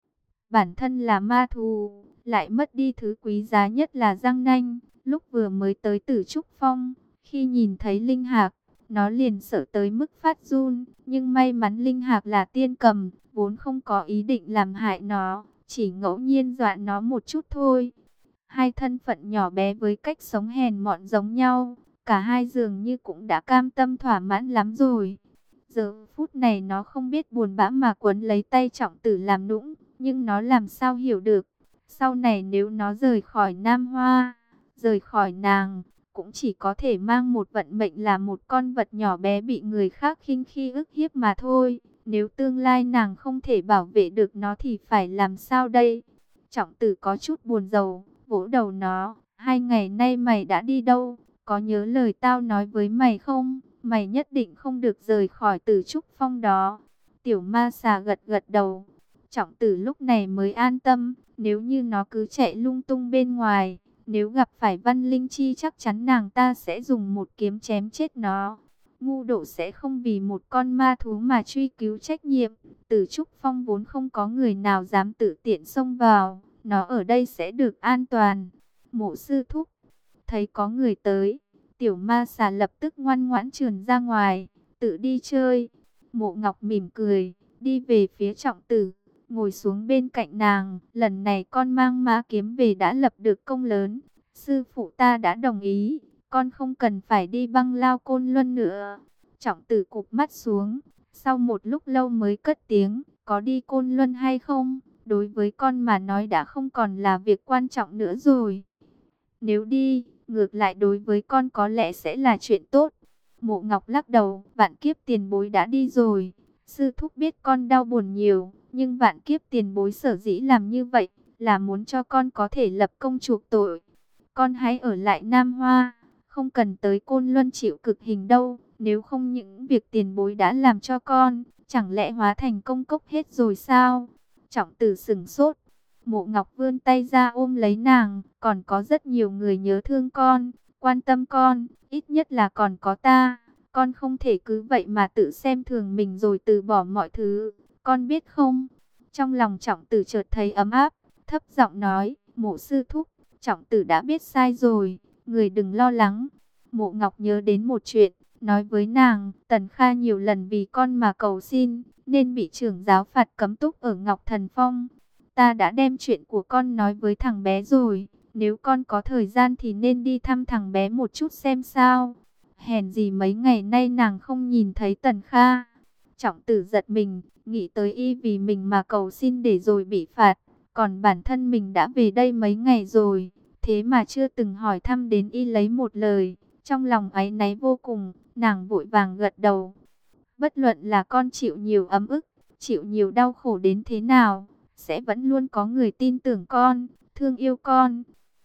Bản thân là ma thú, lại mất đi thứ quý giá nhất là răng nanh. Lúc vừa mới tới Tử Trúc Phong, khi nhìn thấy Linh Hạc, nó liền sợ tới mức phát run. Nhưng may mắn Linh Hạc là tiên cầm, vốn không có ý định làm hại nó, chỉ ngẫu nhiên dọa nó một chút thôi. Hai thân phận nhỏ bé với cách sống hèn mọn giống nhau, cả hai dường như cũng đã cam tâm thỏa mãn lắm rồi. Giờ phút này nó không biết buồn bã mà quấn lấy tay Trọng Tử làm nũng, nhưng nó làm sao hiểu được, sau này nếu nó rời khỏi Nam Hoa, rời khỏi nàng, cũng chỉ có thể mang một vận mệnh là một con vật nhỏ bé bị người khác khinh khi ức hiếp mà thôi. Nếu tương lai nàng không thể bảo vệ được nó thì phải làm sao đây? Trọng Tử có chút buồn rầu, vỗ đầu nó, hai ngày nay mày đã đi đâu? Có nhớ lời tao nói với mày không? Mày nhất định không được rời khỏi Tử Trúc Phong đó. Tiểu ma xà gật gật đầu. Trọng Tử lúc này mới an tâm, nếu như nó cứ chạy lung tung bên ngoài, nếu gặp phải Văn Linh Chi chắc chắn nàng ta sẽ dùng một kiếm chém chết nó. Ngu độ sẽ không vì một con ma thú mà truy cứu trách nhiệm. Tử Trúc Phong vốn không có người nào dám tự tiện xông vào, nó ở đây sẽ được an toàn. Mộ sư thúc, thấy có người tới, tiểu ma xà lập tức ngoan ngoãn trườn ra ngoài, tự đi chơi. Mộ Ngọc mỉm cười, đi về phía Trọng Tử, ngồi xuống bên cạnh nàng. Lần này con mang mã kiếm về đã lập được công lớn. Sư phụ ta đã đồng ý, con không cần phải đi băng lao Côn Luân nữa. Trọng Tử cụp mắt xuống, sau một lúc lâu mới cất tiếng, có đi Côn Luân hay không, đối với con mà nói đã không còn là việc quan trọng nữa rồi. Nếu đi, ngược lại đối với con có lẽ sẽ là chuyện tốt. Mộ Ngọc lắc đầu, Vạn Kiếp tiền bối đã đi rồi. Sư thúc biết con đau buồn nhiều, nhưng Vạn Kiếp tiền bối sở dĩ làm như vậy, là muốn cho con có thể lập công chuộc tội. Con hãy ở lại Nam Hoa, không cần tới Côn Luân chịu cực hình đâu. Nếu không những việc tiền bối đã làm cho con, chẳng lẽ hóa thành công cốc hết rồi sao? Trọng Tử sững sốt. Mộ Ngọc vươn tay ra ôm lấy nàng, còn có rất nhiều người nhớ thương con, quan tâm con, ít nhất là còn có ta. Con không thể cứ vậy mà tự xem thường mình rồi từ bỏ mọi thứ, con biết không? Trong lòng Trọng Tử chợt thấy ấm áp, thấp giọng nói, Mộ sư thúc, Trọng Tử đã biết sai rồi, người đừng lo lắng. Mộ Ngọc nhớ đến một chuyện, nói với nàng, Tần Kha nhiều lần vì con mà cầu xin, nên bị trưởng giáo phạt cấm túc ở Ngọc Thần Phong. Ta đã đem chuyện của con nói với thằng bé rồi, nếu con có thời gian thì nên đi thăm thằng bé một chút xem sao. Hèn gì mấy ngày nay nàng không nhìn thấy Tần Kha. Trọng Tử giật mình, nghĩ tới y vì mình mà cầu xin để rồi bị phạt, còn bản thân mình đã về đây mấy ngày rồi, thế mà chưa từng hỏi thăm đến y lấy một lời. Trong lòng áy náy vô cùng, nàng vội vàng gật đầu. Bất luận là con chịu nhiều ấm ức, chịu nhiều đau khổ đến thế nào, sẽ vẫn luôn có người tin tưởng con, thương yêu con.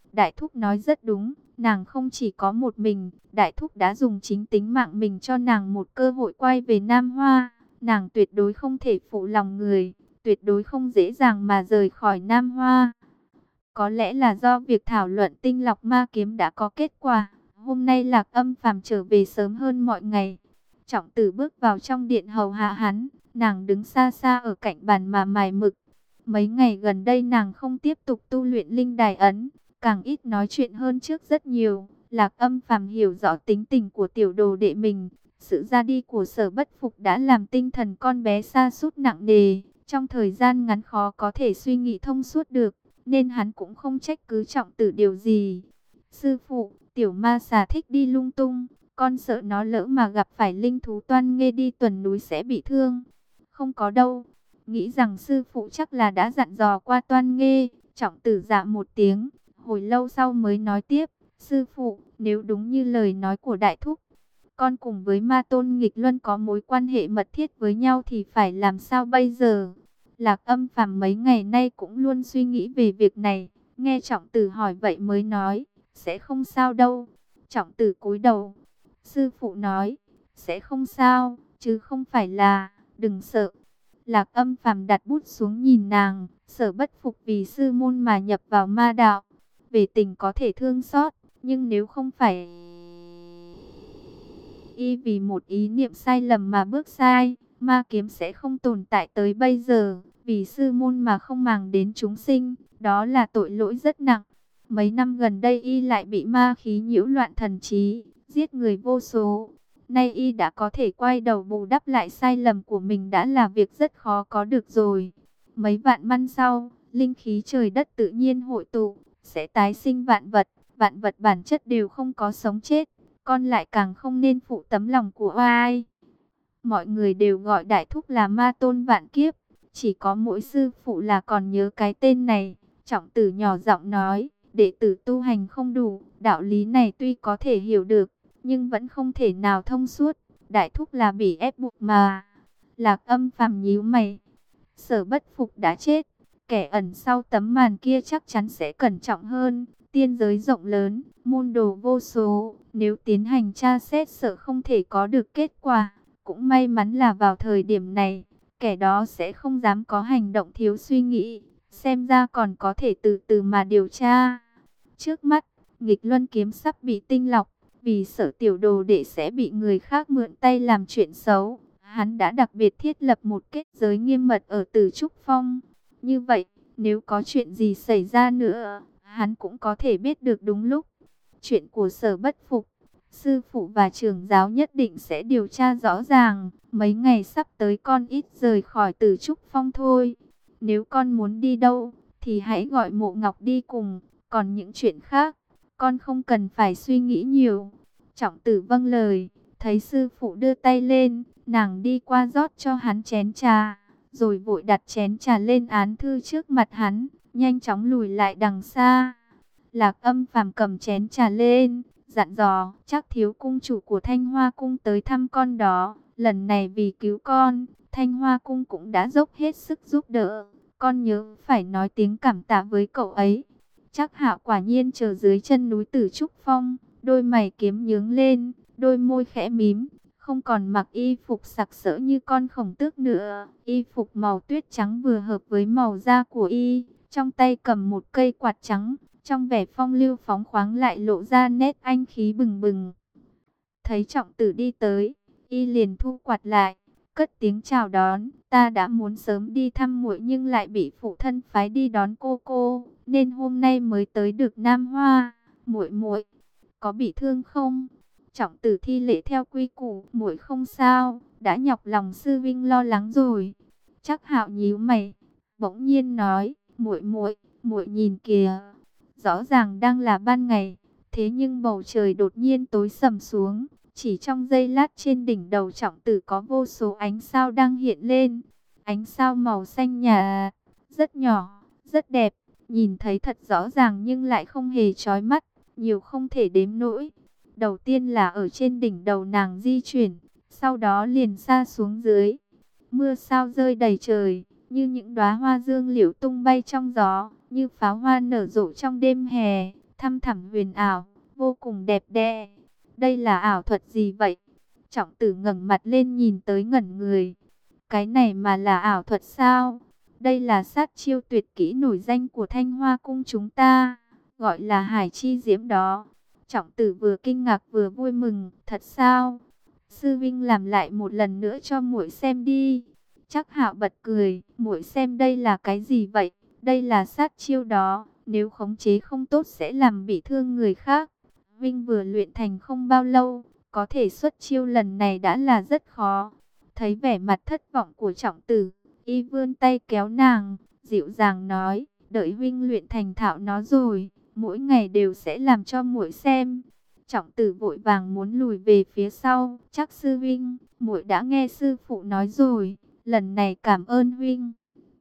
Đại thúc nói rất đúng, nàng không chỉ có một mình, đại thúc đã dùng chính tính mạng mình cho nàng một cơ hội quay về Nam Hoa. Nàng tuyệt đối không thể phụ lòng người, tuyệt đối không dễ dàng mà rời khỏi Nam Hoa. Có lẽ là do việc thảo luận tinh lọc ma kiếm đã có kết quả, hôm nay Lạc Âm Phàm trở về sớm hơn mọi ngày. Trọng Tử bước vào trong điện hầu hạ hắn, nàng đứng xa xa ở cạnh bàn mà mài mực. Mấy ngày gần đây nàng không tiếp tục tu luyện linh đài ấn, càng ít nói chuyện hơn trước rất nhiều. Lạc Âm Phàm hiểu rõ tính tình của tiểu đồ đệ mình, sự ra đi của Sở Bất Phục đã làm tinh thần con bé sa sút nặng nề, trong thời gian ngắn khó có thể suy nghĩ thông suốt được, nên hắn cũng không trách cứ Trọng Tử điều gì. Sư phụ, tiểu ma xà thích đi lung tung, con sợ nó lỡ mà gặp phải linh thú toan nghê đi tuần núi sẽ bị thương. Không có đâu, nghĩ rằng sư phụ chắc là đã dặn dò qua toan nghê. Trọng Tử dạ một tiếng, hồi lâu sau mới nói tiếp, sư phụ, nếu đúng như lời nói của đại thúc, con cùng với ma tôn nghịch luân có mối quan hệ mật thiết với nhau thì phải làm sao bây giờ? Lạc Âm Phàm mấy ngày nay cũng luôn suy nghĩ về việc này, nghe Trọng Tử hỏi vậy mới nói, sẽ không sao đâu. Trọng Tử cúi đầu, sư phụ nói, sẽ không sao, chứ không phải là, đừng sợ. Lạc Âm Phàm đặt bút xuống nhìn nàng, Sở Bất Phục vì sư môn mà nhập vào ma đạo, về tình có thể thương xót, nhưng nếu không phải y vì một ý niệm sai lầm mà bước sai, ma kiếm sẽ không tồn tại tới bây giờ. Vì sư môn mà không màng đến chúng sinh, đó là tội lỗi rất nặng. Mấy năm gần đây y lại bị ma khí nhiễu loạn thần trí, giết người vô số. Nay y đã có thể quay đầu bù đắp lại sai lầm của mình đã là việc rất khó có được rồi. Mấy vạn năm sau, linh khí trời đất tự nhiên hội tụ, sẽ tái sinh vạn vật. Vạn vật bản chất đều không có sống chết, con lại càng không nên phụ tấm lòng của ai. Mọi người đều gọi đại thúc là ma tôn vạn kiếp, chỉ có mỗi sư phụ là còn nhớ cái tên này. Trọng Tử nhỏ giọng nói, đệ tử tu hành không đủ, đạo lý này tuy có thể hiểu được, nhưng vẫn không thể nào thông suốt. Đại thúc là bị ép buộc mà. Lạc Âm Phàm nhíu mày, Sở Bất Phục đã chết, kẻ ẩn sau tấm màn kia chắc chắn sẽ cẩn trọng hơn. Tiên giới rộng lớn, môn đồ vô số, nếu tiến hành tra xét sợ không thể có được kết quả. Cũng may mắn là vào thời điểm này, kẻ đó sẽ không dám có hành động thiếu suy nghĩ, xem ra còn có thể từ từ mà điều tra. Trước mắt, nghịch luân kiếm sắp bị tinh lọc, vì sợ tiểu đồ đệ sẽ bị người khác mượn tay làm chuyện xấu. Hắn đã đặc biệt thiết lập một kết giới nghiêm mật ở Tử Trúc Phong. Như vậy, nếu có chuyện gì xảy ra nữa, hắn cũng có thể biết được đúng lúc. Chuyện của Sở Bất Phục, sư phụ và trưởng giáo nhất định sẽ điều tra rõ ràng. Mấy ngày sắp tới con ít rời khỏi Tử Trúc Phong thôi. Nếu con muốn đi đâu, thì hãy gọi Mộ Ngọc đi cùng. Còn những chuyện khác, con không cần phải suy nghĩ nhiều. Trọng Tử vâng lời, thấy sư phụ đưa tay lên, nàng đi qua rót cho hắn chén trà, rồi vội đặt chén trà lên án thư trước mặt hắn, nhanh chóng lùi lại đằng xa. Lạc Âm Phàm cầm chén trà lên, dặn dò, chắc thiếu cung chủ của Thanh Hoa Cung tới thăm con đó. Lần này vì cứu con, Thanh Hoa Cung cũng đã dốc hết sức giúp đỡ. Con nhớ phải nói tiếng cảm tạ với cậu ấy. Chắc Hạo quả nhiên chờ dưới chân núi Tử Trúc Phong, đôi mày kiếm nhướng lên, đôi môi khẽ mím, không còn mặc y phục sặc sỡ như con khổng tước nữa. Y phục màu tuyết trắng vừa hợp với màu da của y, trong tay cầm một cây quạt trắng, trong vẻ phong lưu phóng khoáng lại lộ ra nét anh khí bừng bừng. Thấy Trọng Tử đi tới, y liền thu quạt lại, cất tiếng chào đón. Ta đã muốn sớm đi thăm muội nhưng lại bị phụ thân phái đi đón cô cô, nên hôm nay mới tới được Nam Hoa. Muội muội có bị thương không? Trọng Tử thi lễ theo quy củ, muội không sao, đã nhọc lòng sư vinh lo lắng rồi. Chắc Hạo nhíu mày, bỗng nhiên nói, muội muội, muội nhìn kìa, rõ ràng đang là ban ngày, thế nhưng bầu trời đột nhiên tối sầm xuống. Chỉ trong giây lát trên đỉnh đầu Trọng Tử có vô số ánh sao đang hiện lên. Ánh sao màu xanh nhà, rất nhỏ, rất đẹp, nhìn thấy thật rõ ràng nhưng lại không hề chói mắt, nhiều không thể đếm nổi. Đầu tiên là ở trên đỉnh đầu nàng di chuyển, sau đó liền xa xuống dưới. Mưa sao rơi đầy trời, như những đóa hoa dương liễu tung bay trong gió, như pháo hoa nở rộ trong đêm hè. thăm thẳm huyền ảo, vô cùng đẹp đẽ. Đây là ảo thuật gì vậy? Trọng tử ngẩng mặt lên nhìn tới ngẩn người. Cái này mà là ảo thuật sao? Đây là sát chiêu tuyệt kỹ nổi danh của Thanh Hoa cung chúng ta, gọi là Hải Chi Diễm đó. Trọng tử vừa kinh ngạc vừa vui mừng, thật sao? Sư vinh làm lại một lần nữa cho muội xem đi. Trác Hạo bật cười, muội xem đây là cái gì vậy? Đây là sát chiêu đó, nếu khống chế không tốt sẽ làm bị thương người khác. Vinh vừa luyện thành không bao lâu, có thể xuất chiêu lần này đã là rất khó. Thấy vẻ mặt thất vọng của Trọng tử, y vươn tay kéo nàng, dịu dàng nói, đợi huynh luyện thành thạo nó rồi, mỗi ngày đều sẽ làm cho muội xem. Trọng tử vội vàng muốn lùi về phía sau, chắc sư huynh, muội đã nghe sư phụ nói rồi, lần này cảm ơn huynh.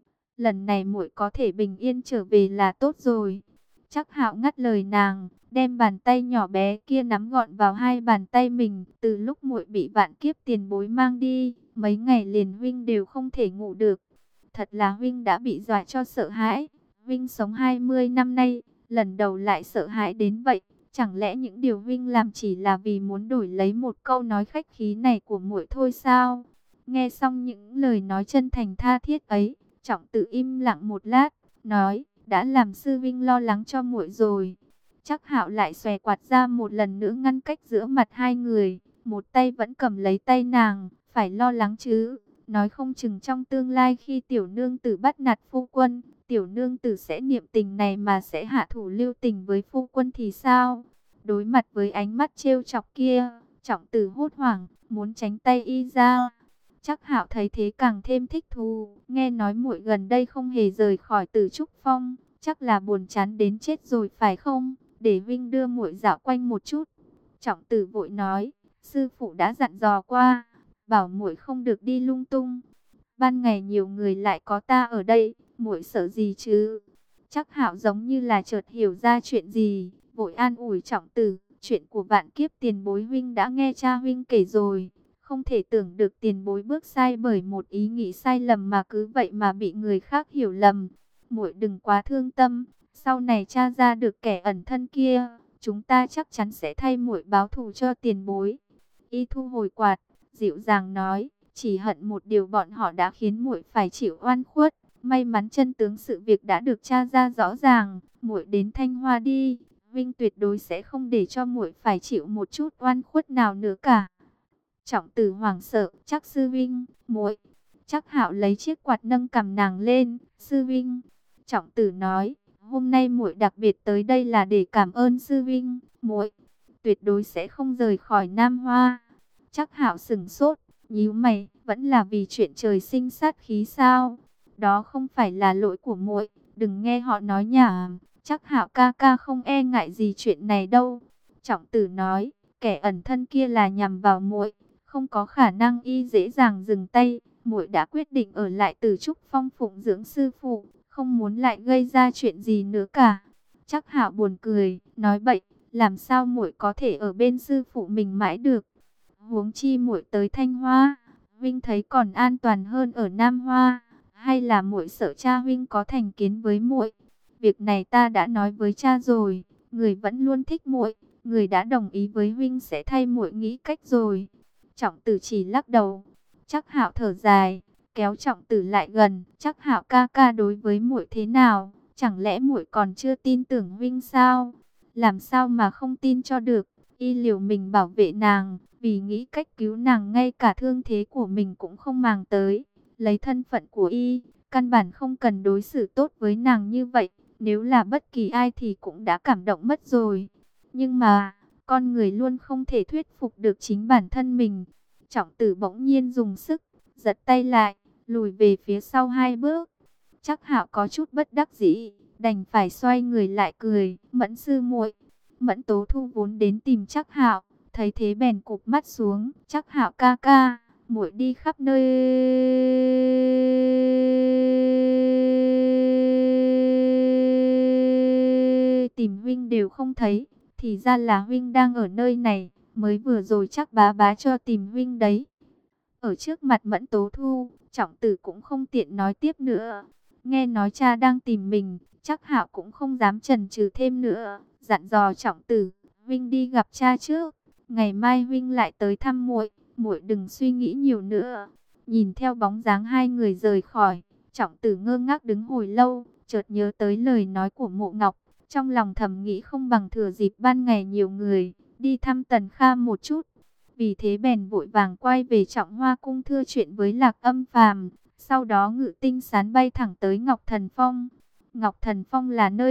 Lần này muội có thể bình yên trở về là tốt rồi. Chắc Hạo ngắt lời nàng, đem bàn tay nhỏ bé kia nắm gọn vào hai bàn tay mình. Từ lúc muội bị vạn kiếp tiền bối mang đi, mấy ngày liền huynh đều không thể ngủ được. Thật là huynh đã bị dọa cho sợ hãi. Huynh sống hai mươi năm nay, lần đầu lại sợ hãi đến vậy. Chẳng lẽ những điều huynh làm chỉ là vì muốn đổi lấy một câu nói khách khí này của muội thôi sao? Nghe xong những lời nói chân thành tha thiết ấy, Trọng tử im lặng một lát, nói, đã làm sư vinh lo lắng cho muội rồi. Chắc Hạo lại xòe quạt ra một lần nữa ngăn cách giữa mặt hai người, một tay vẫn cầm lấy tay nàng, phải lo lắng chứ, nói không chừng trong tương lai khi tiểu nương tử bắt nạt phu quân, tiểu nương tử sẽ niệm tình này mà sẽ hạ thủ lưu tình với phu quân thì sao? Đối mặt với ánh mắt trêu chọc kia, Trọng tử hốt hoảng, muốn tránh tay y ra. Chắc Hạo thấy thế càng thêm thích thú, nghe nói muội gần đây không hề rời khỏi Tử Trúc Phong, chắc là buồn chán đến chết rồi phải không? Để Vinh đưa muội dạo quanh một chút. Trọng tử vội nói, sư phụ đã dặn dò qua, bảo muội không được đi lung tung. Ban ngày nhiều người lại có ta ở đây, muội sợ gì chứ? Chắc Hạo giống như là chợt hiểu ra chuyện gì, vội an ủi Trọng tử, chuyện của vạn kiếp tiền bối huynh đã nghe cha huynh kể rồi. Không thể tưởng được tiền bối bước sai bởi một ý nghĩ sai lầm mà cứ vậy mà bị người khác hiểu lầm. Muội đừng quá thương tâm, sau này tra ra được kẻ ẩn thân kia, chúng ta chắc chắn sẽ thay muội báo thù cho tiền bối. Y thu hồi quạt, dịu dàng nói, chỉ hận một điều bọn họ đã khiến muội phải chịu oan khuất. May mắn chân tướng sự việc đã được tra ra rõ ràng, muội đến Thanh Hoa đi, Vinh tuyệt đối sẽ không để cho muội phải chịu một chút oan khuất nào nữa cả. Trọng tử hoảng sợ, chắc sư vinh, muội. Chắc Hạo lấy chiếc quạt nâng cầm nàng lên, sư vinh. Trọng tử nói, hôm nay muội đặc biệt tới đây là để cảm ơn sư vinh, muội tuyệt đối sẽ không rời khỏi Nam Hoa. Chắc Hạo sững sốt, nhíu mày, vẫn là vì chuyện trời sinh sát khí sao? Đó không phải là lỗi của muội, đừng nghe họ nói nhảm. Chắc Hạo ca ca không e ngại gì chuyện này đâu. Trọng tử nói, kẻ ẩn thân kia là nhằm vào muội, không có khả năng y dễ dàng dừng tay. Muội đã quyết định ở lại Tử Trúc Phong phụng dưỡng sư phụ, không muốn lại gây ra chuyện gì nữa cả. Chắc Hạo buồn cười, nói bậy, làm sao muội có thể ở bên sư phụ mình mãi được? Huống chi muội tới Thanh Hoa, Vinh thấy còn an toàn hơn ở Nam Hoa, hay là muội sợ cha Vinh có thành kiến với muội? Việc này ta đã nói với cha rồi, người vẫn luôn thích muội, người đã đồng ý với Vinh sẽ thay muội nghĩ cách rồi. Trọng tử chỉ lắc đầu. Chắc Hạo thở dài, kéo Trọng tử lại gần. Chắc Hạo ca ca đối với muội thế nào? Chẳng lẽ muội còn chưa tin tưởng Vinh sao? Làm sao mà không tin cho được? Y liều mình bảo vệ nàng, vì nghĩ cách cứu nàng ngay cả thương thế của mình cũng không màng tới. Lấy thân phận của y, căn bản không cần đối xử tốt với nàng như vậy. Nếu là bất kỳ ai thì cũng đã cảm động mất rồi. Nhưng mà, con người luôn không thể thuyết phục được chính bản thân mình. Trọng tử bỗng nhiên dùng sức, giật tay lại, lùi về phía sau hai bước. Chắc Hạo có chút bất đắc dĩ, đành phải xoay người lại cười, Mẫn sư muội. Mẫn Tố Thu vốn đến tìm Chắc Hạo, thấy thế bèn cụp mắt xuống, Chắc Hạo ca ca, muội đi khắp nơi tìm huynh đều không thấy, thì ra là huynh đang ở nơi này, mới vừa rồi chắc bá bá cho tìm huynh đấy. Ở trước mặt Mẫn Tố Thu, Trọng tử cũng không tiện nói tiếp nữa. Nghe nói cha đang tìm mình, Chắc Hạo cũng không dám chần chừ thêm nữa, dặn dò Trọng Tử, huynh đi gặp cha trước, ngày mai huynh lại tới thăm muội, muội đừng suy nghĩ nhiều nữa. Nhìn theo bóng dáng hai người rời khỏi, Trọng Tử ngơ ngác đứng hồi lâu, chợt nhớ tới lời nói của Mộ Ngọc, trong lòng thầm nghĩ không bằng thừa dịp ban ngày nhiều người, đi thăm Tần Kha một chút. Vì thế bèn vội vàng quay về Trọng Hoa cung thưa chuyện với Lạc Âm Phàm, sau đó ngự tinh sán bay thẳng tới Ngọc Thần Phong. Ngọc Thần Phong là nơi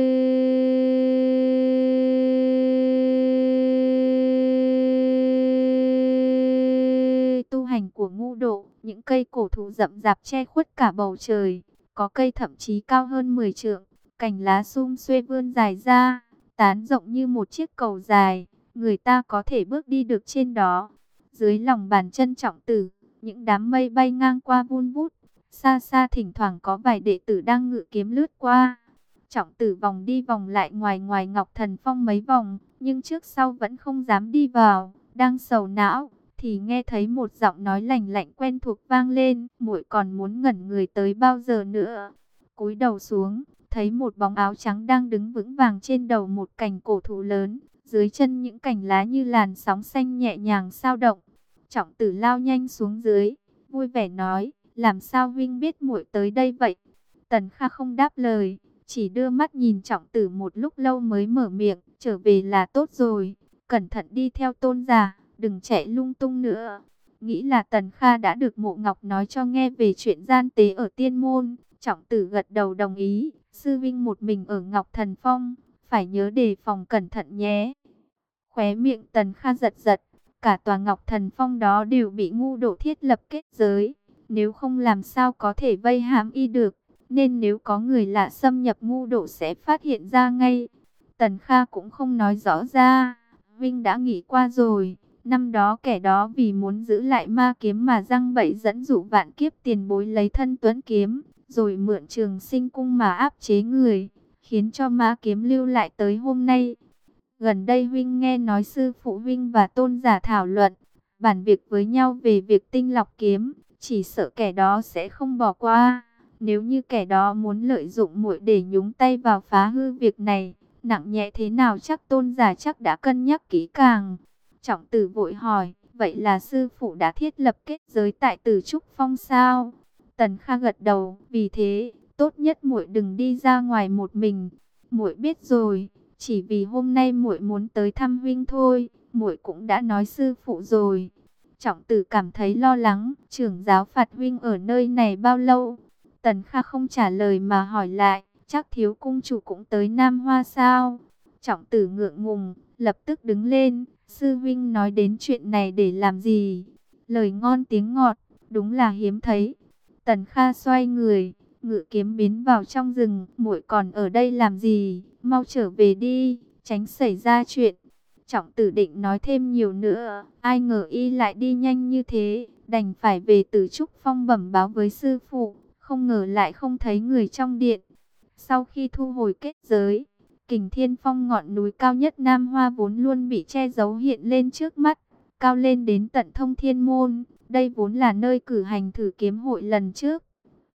tu hành của Ngưu Độ, những cây cổ thụ rậm rạp che khuất cả bầu trời, có cây thậm chí cao hơn mười trượng, cành lá sum xuê vươn dài ra, tán rộng như một chiếc cầu dài, người ta có thể bước đi được trên đó. Dưới lòng bàn chân Trọng Tử, những đám mây bay ngang qua vun vút, xa xa thỉnh thoảng có vài đệ tử đang ngự kiếm lướt qua. Trọng Tử vòng đi vòng lại ngoài ngoài Ngọc Thần Phong mấy vòng, nhưng trước sau vẫn không dám đi vào, đang sầu não thì nghe thấy một giọng nói lành lạnh quen thuộc vang lên, muội còn muốn ngẩn người tới bao giờ nữa. Cúi đầu xuống, thấy một bóng áo trắng đang đứng vững vàng trên đầu một cành cổ thụ lớn, dưới chân những cành lá như làn sóng xanh nhẹ nhàng xao động. Trọng Tử lao nhanh xuống dưới, vui vẻ nói, làm sao huynh biết muội tới đây vậy? Tần Kha không đáp lời, chỉ đưa mắt nhìn Trọng Tử một lúc lâu mới mở miệng, trở về là tốt rồi, cẩn thận đi theo tôn giả, đừng chạy lung tung nữa. Nghĩ là Tần Kha đã được Mộ Ngọc nói cho nghe về chuyện gian tế ở tiên môn. Trọng Tử gật đầu đồng ý, sư vinh một mình ở Ngọc Thần Phong, phải nhớ đề phòng cẩn thận nhé. Khóe miệng Tần Kha giật giật, cả tòa Ngọc Thần Phong đó đều bị Ngưu Độ thiết lập kết giới, nếu không làm sao có thể vây hãm y được, nên nếu có người lạ xâm nhập Ngưu Độ sẽ phát hiện ra ngay. Tần Kha cũng không nói rõ ra, Vinh đã nghĩ qua rồi, năm đó kẻ đó vì muốn giữ lại ma kiếm mà răng bẫy dẫn dụ vạn kiếp tiền bối lấy thân tuấn kiếm, rồi mượn Trường Sinh cung mà áp chế người, khiến cho ma kiếm lưu lại tới hôm nay. Gần đây huynh nghe nói sư phụ huynh và tôn giả thảo luận, bàn việc với nhau về việc tinh lọc kiếm, chỉ sợ kẻ đó sẽ không bỏ qua. Nếu như kẻ đó muốn lợi dụng muội để nhúng tay vào phá hư việc này, nặng nhẹ thế nào chắc tôn giả chắc đã cân nhắc kỹ càng. Trọng Tử vội hỏi, vậy là sư phụ đã thiết lập kết giới tại Tử Trúc Phong sao? Tần Kha gật đầu, vì thế, tốt nhất muội đừng đi ra ngoài một mình. Muội biết rồi, chỉ vì hôm nay muội muốn tới thăm huynh thôi, muội cũng đã nói sư phụ rồi. Trọng Tử cảm thấy lo lắng, trưởng giáo phạt huynh ở nơi này bao lâu? Tần Kha không trả lời mà hỏi lại, chắc thiếu cung chủ cũng tới Nam Hoa sao? Trọng Tử ngượng ngùng, lập tức đứng lên, sư huynh nói đến chuyện này để làm gì? Lời ngon tiếng ngọt, đúng là hiếm thấy. Tần Kha xoay người, ngự kiếm biến vào trong rừng, muội còn ở đây làm gì? Mau trở về đi, tránh xảy ra chuyện. Trọng Tử định nói thêm nhiều nữa, ai ngờ y lại đi nhanh như thế, đành phải về Tử Trúc Phong bẩm báo với sư phụ, không ngờ lại không thấy người trong điện. Sau khi thu hồi kết giới, Kình Thiên Phong, ngọn núi cao nhất Nam Hoa vốn luôn bị che giấu hiện lên trước mắt, cao lên đến tận Thông Thiên Môn. Đây vốn là nơi cử hành thử kiếm hội lần trước,